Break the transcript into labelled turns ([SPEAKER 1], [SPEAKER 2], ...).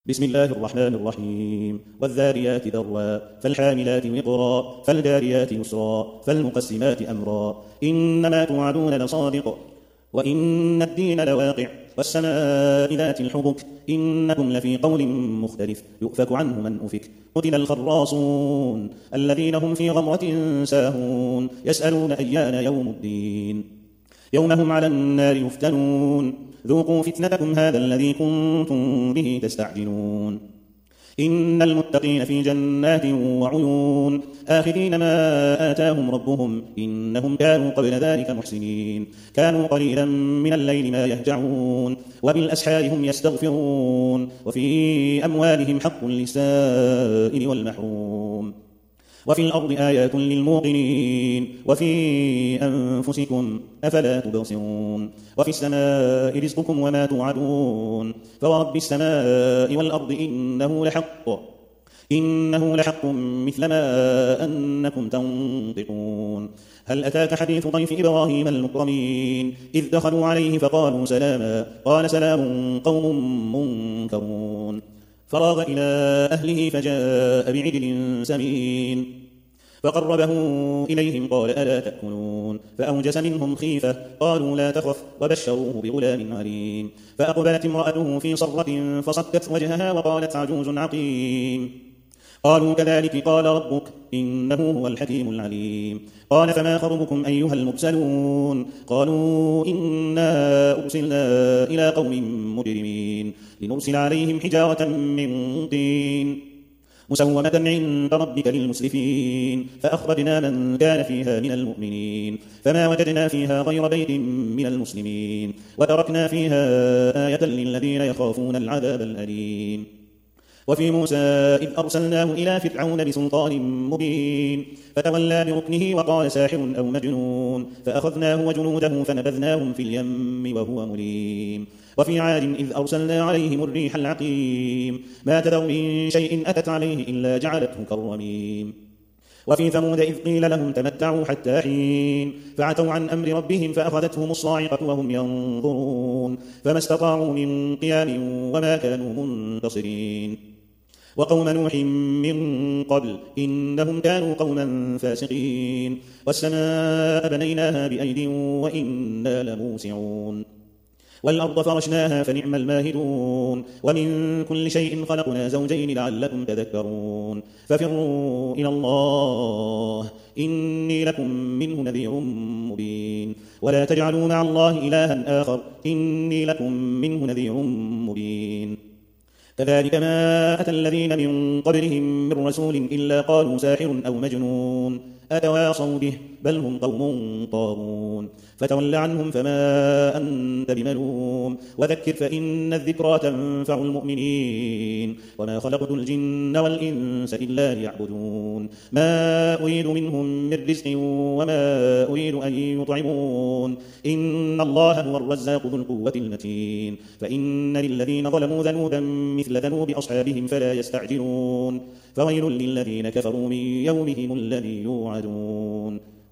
[SPEAKER 1] بسم الله الرحمن الرحيم والذاريات ذروا فالحاملات وقرا فالجاريات يسرا فالمقسمات أمرا إنما توعدون لصادق وإن الدين لواقع والسماء ذات الحبك إنكم لفي قول مختلف يؤفك عنه من أفك قتل الخراصون الذين هم في غمرة ساهون يسألون أيان يوم الدين يوم هم على النار يفتنون ذوقوا فتنتكم هذا الذي كنتم به تستعجلون إن المتقين في جنات وعيون آخذين ما آتاهم ربهم إنهم كانوا قبل ذلك محسنين كانوا قليلا من الليل ما يهجعون وبالأسحار هم يستغفرون وفي أموالهم حق للسائل والمحروم وفي الأرض آيات للموقنين وفي أنفسكم أفلا تبصرون وفي السماء رزقكم وما توعدون فورب السماء والأرض إنه لحق مثل ما أنكم تنطقون هل أتاك حديث ضيف إبراهيم المكرمين إذ دخلوا عليه فقالوا سلاما قال سلام قوم منكرون فراغ إلى أهله فجاء بعجل سمين فقربه إليهم قال ألا تأكلون فأوجس منهم خيفة قالوا لا تخف وبشروه بغلام عليم فأقبلت امرأته في صرة فصكت وجهها وقالت عجوز عقيم قالوا كذلك قال ربك إنه هو الحكيم العليم قال فما خطبكم أيها المرسلون قالوا إنا أرسلنا إلى قوم مجرمين لنرسل عليهم حجارة من طين مسومة عند ربك للمسرفين فأخرجنا من كان فيها من المؤمنين فما وجدنا فيها غير بيت من المسلمين وتركنا فيها آية للذين يخافون العذاب الأليم وفي موسى إذ أرسلناه إلى فرعون بسلطان مبين فتولى بركنه وقال ساحر أو مجنون فأخذناه وجنوده فنبذناهم في اليم وهو مليم وفي عاد إذ أرسلنا عليهم الريح العقيم ما تذر من شيء أتت عليه إلا جعلته كالرميم وفي ثمود إذ قيل لهم تمتعوا حتى حين فعتوا عن أمر ربهم فأخذتهم الصاعقة وهم ينظرون فما استطاعوا من قيام وما كانوا منتصرين وقوم نوح من قبل إنهم كانوا قوما فاسقين والسماء بنيناها بأيد وإنا لموسعون والأرض فرشناها فنعم الماهدون ومن كل شيء خلقنا زوجين لعلكم تذكرون ففروا إلى الله إني لكم منه نذير مبين ولا تجعلوا مع الله إلها آخر إني لكم منه نذير مبين كذلك ما أتى الذين من قبلهم من رسول إلا قالوا ساحر أو مجنون أتواصوا به بل هم قوم طاغون فتول عنهم فما أنت بملوم وذكر فإن الذكرى تنفع المؤمنين وما خلقت الجن والإنس إلا ليعبدون ما أريد منهم من رزق وما أريد أن يطعمون إن الله هو الرزاق ذو القوة المتين فإن للذين ظلموا ذنوبا مثل ذنوب أصحابهم فلا يستعجلون فويل للذين كفروا من يومهم الذي يوعدون